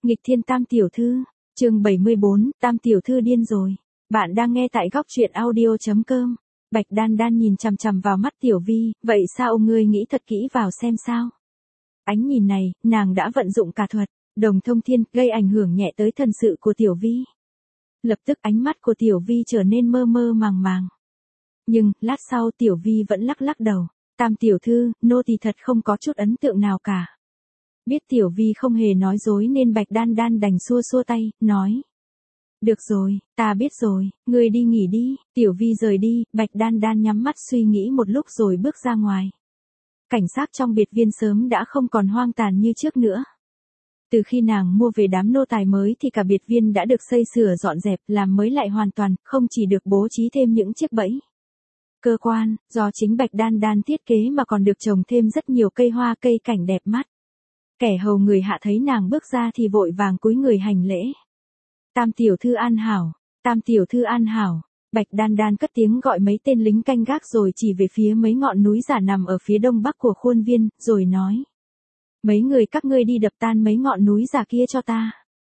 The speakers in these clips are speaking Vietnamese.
Nghịch thiên tam tiểu thư, chương 74, tam tiểu thư điên rồi. Bạn đang nghe tại góc truyện audio.com. Bạch Đan Đan nhìn chằm chằm vào mắt Tiểu Vi, vậy sao ông ngươi nghĩ thật kỹ vào xem sao? Ánh nhìn này, nàng đã vận dụng cả thuật, đồng thông thiên, gây ảnh hưởng nhẹ tới thần sự của Tiểu Vi. Lập tức ánh mắt của Tiểu Vi trở nên mơ mơ màng màng. Nhưng, lát sau Tiểu Vi vẫn lắc lắc đầu. Tam tiểu thư, nô tỳ thật không có chút ấn tượng nào cả. Biết Tiểu Vi không hề nói dối nên Bạch Đan Đan đành xua xua tay, nói. Được rồi, ta biết rồi, ngươi đi nghỉ đi. Tiểu Vi rời đi, Bạch Đan Đan nhắm mắt suy nghĩ một lúc rồi bước ra ngoài. Cảnh sát trong biệt viên sớm đã không còn hoang tàn như trước nữa. Từ khi nàng mua về đám nô tài mới thì cả biệt viên đã được xây sửa dọn dẹp, làm mới lại hoàn toàn, không chỉ được bố trí thêm những chiếc bẫy. Cơ quan, do chính Bạch Đan Đan thiết kế mà còn được trồng thêm rất nhiều cây hoa cây cảnh đẹp mắt. Kẻ hầu người hạ thấy nàng bước ra thì vội vàng cúi người hành lễ. Tam tiểu thư an hảo, tam tiểu thư an hảo. Bạch Đan Đan cất tiếng gọi mấy tên lính canh gác rồi chỉ về phía mấy ngọn núi giả nằm ở phía đông bắc của khuôn viên, rồi nói. Mấy người các ngươi đi đập tan mấy ngọn núi giả kia cho ta.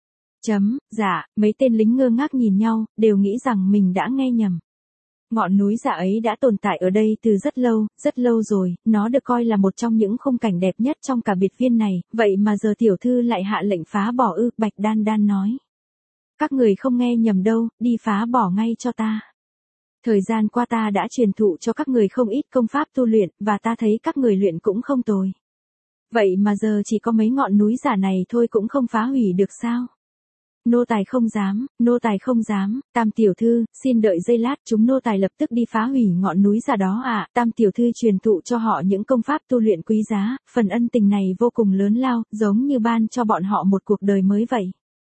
Dạ, mấy tên lính ngơ ngác nhìn nhau, đều nghĩ rằng mình đã nghe nhầm. Ngọn núi giả ấy đã tồn tại ở đây từ rất lâu rồi, nó được coi là một trong những khung cảnh đẹp nhất trong cả biệt viên này, vậy mà giờ tiểu thư lại hạ lệnh phá bỏ ư, Bạch Đan Đan nói. Các người không nghe nhầm đâu, đi phá bỏ ngay cho ta. Thời gian qua ta đã truyền thụ cho các người không ít công pháp tu luyện, và ta thấy các người luyện cũng không tồi. Vậy mà giờ chỉ có mấy ngọn núi giả này thôi cũng không phá hủy được sao? Nô tài không dám, tam tiểu thư, xin đợi giây lát, chúng nô tài lập tức đi phá hủy ngọn núi giả đó ạ. Tam tiểu thư truyền thụ cho họ những công pháp tu luyện quý giá, phần ân tình này vô cùng lớn lao, giống như ban cho bọn họ một cuộc đời mới vậy.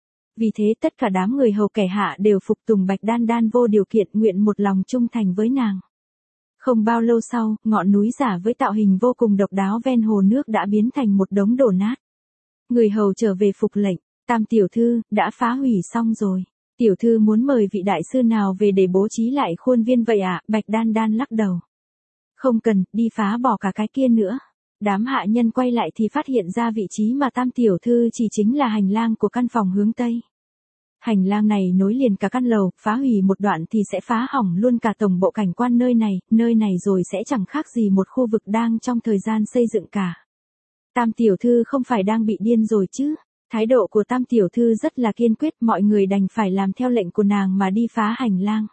Vì thế tất cả đám người hầu kẻ hạ đều phục tùng Bạch Đan Đan vô điều kiện, nguyện một lòng trung thành với nàng. Không bao lâu sau, ngọn núi giả với tạo hình vô cùng độc đáo ven hồ nước đã biến thành một đống đổ nát. Người hầu trở về phục lệnh. Tam tiểu thư, đã phá hủy xong rồi. Tiểu thư muốn mời vị đại sư nào về để bố trí lại khuôn viên vậy ạ? Bạch Đan Đan lắc đầu. Không cần, đi phá bỏ cả cái kia nữa. Đám hạ nhân quay lại thì phát hiện ra vị trí mà tam tiểu thư chỉ chính là hành lang của căn phòng hướng Tây. Hành lang này nối liền cả căn lầu, phá hủy một đoạn thì sẽ phá hỏng luôn cả tổng bộ cảnh quan nơi này rồi sẽ chẳng khác gì một khu vực đang trong thời gian xây dựng cả. Tam tiểu thư không phải đang bị điên rồi chứ? Thái độ của tam tiểu thư rất là kiên quyết, mọi người đành phải làm theo lệnh của nàng mà đi phá hành lang.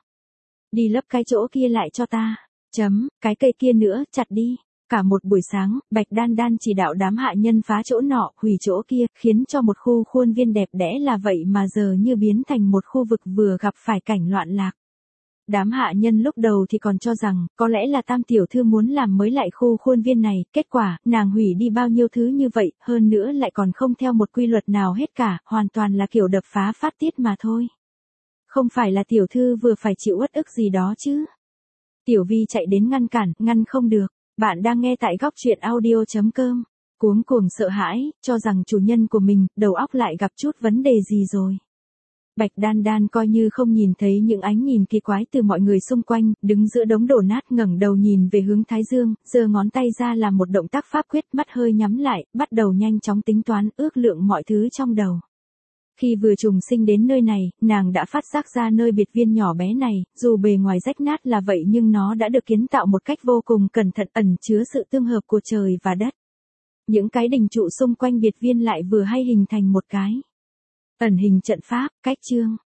Đi lấp cái chỗ kia lại cho ta. Cái cây kia nữa, chặt đi. Cả một buổi sáng, Bạch Đan Đan chỉ đạo đám hạ nhân phá chỗ nọ, hủy chỗ kia, khiến cho một khu khuôn viên đẹp đẽ là vậy mà giờ như biến thành một khu vực vừa gặp phải cảnh loạn lạc. Đám hạ nhân lúc đầu thì còn cho rằng, có lẽ là tam tiểu thư muốn làm mới lại khu khuôn viên này, kết quả, nàng hủy đi bao nhiêu thứ như vậy, hơn nữa lại còn không theo một quy luật nào hết cả, hoàn toàn là kiểu đập phá phát tiết mà thôi. Không phải là tiểu thư vừa phải chịu uất ức gì đó chứ. Tiểu Vi chạy đến ngăn cản, ngăn không được. Bạn đang nghe tại góc truyện audio.com. Cuống cuồng sợ hãi, cho rằng chủ nhân của mình, đầu óc lại gặp chút vấn đề gì rồi. Bạch Đan Đan coi như không nhìn thấy những ánh nhìn kỳ quái từ mọi người xung quanh, đứng giữa đống đổ nát ngẩng đầu nhìn về hướng Thái Dương, giơ ngón tay ra làm một động tác pháp quyết, mắt hơi nhắm lại, bắt đầu nhanh chóng tính toán, ước lượng mọi thứ trong đầu. Khi vừa trùng sinh đến nơi này, nàng đã phát giác ra nơi biệt viên nhỏ bé này, dù bề ngoài rách nát là vậy nhưng nó đã được kiến tạo một cách vô cùng cẩn thận, ẩn chứa sự tương hợp của trời và đất. Những cái đình trụ xung quanh biệt viên lại vừa hay hình thành một cái ẩn hình trận pháp, cách chương.